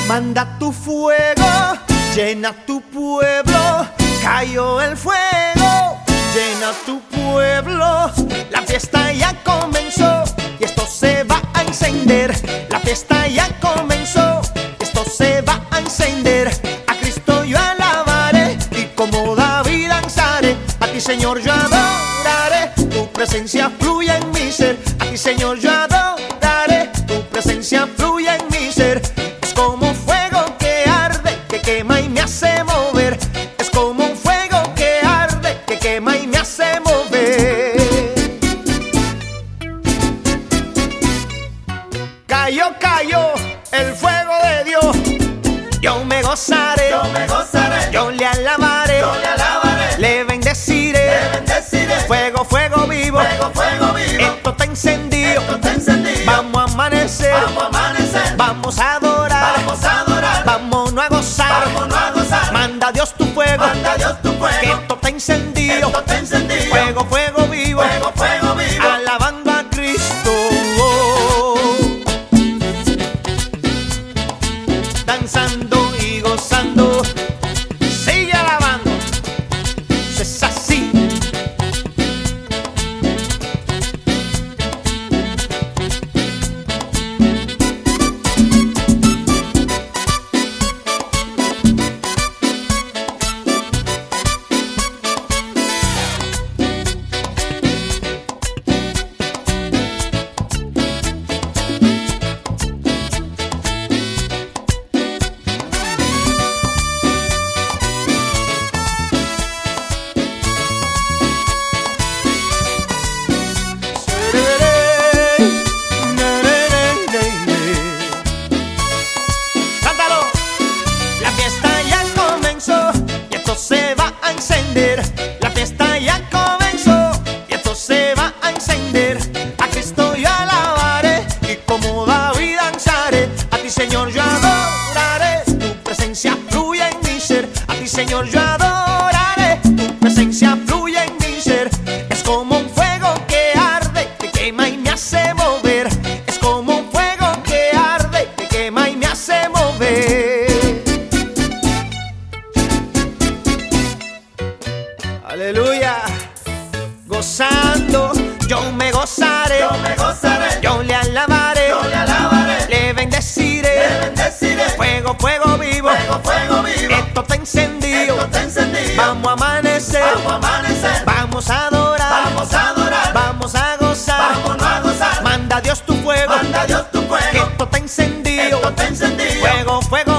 Manda tu fuego, llena tu pueblo. Cayó el fuego, llena tu pueblo. La fiesta ya comenzó y esto se va a encender. La fiesta ya comenzó, esto se va a encender. A Cristo yo alabaré y como David danzaré. A ti, Señor, yo adoraré. Tu presencia fluye en mi ser. A ti, Señor, yo adoraré. Tu presencia fluye en mi ser. Es como fuego que arde, que quema y me hace mover. Es como un fuego que arde, que quema y me hace mover. Cayó, cayó el fuego de Dios. Yo me gozaré, yo le alabaré, le bendeciré, fuego, fuego vivo, esto está encendido, vamos a amanecer, vamos a adorar, vámonos a gozar, manda Dios tu fuego, que esto está encendido, fuego, fuego vivo, alabando a Cristo, danzando y gozando, sigue alabando, es así. Se va a encender, la fiesta ya comenzó y esto se va a encender. A Cristo yo alabaré y como David danzaré. A ti, Señor, yo adoraré. Tu presencia fluye en mi ser. A ti, Señor, yo adoraré. Tu presencia fluye en mi ser. Es como un fuego que arde, que quema y me hace mover. Es como un fuego que arde, que quema y me hace mover. Aleluya, gozando, yo me gozaré, yo le alabaré, le bendeciré, fuego, fuego vivo, esto está encendido, vamos a amanecer, vamos a adorar, vamos a gozar, manda Dios tu fuego, que esto está encendido, fuego, fuego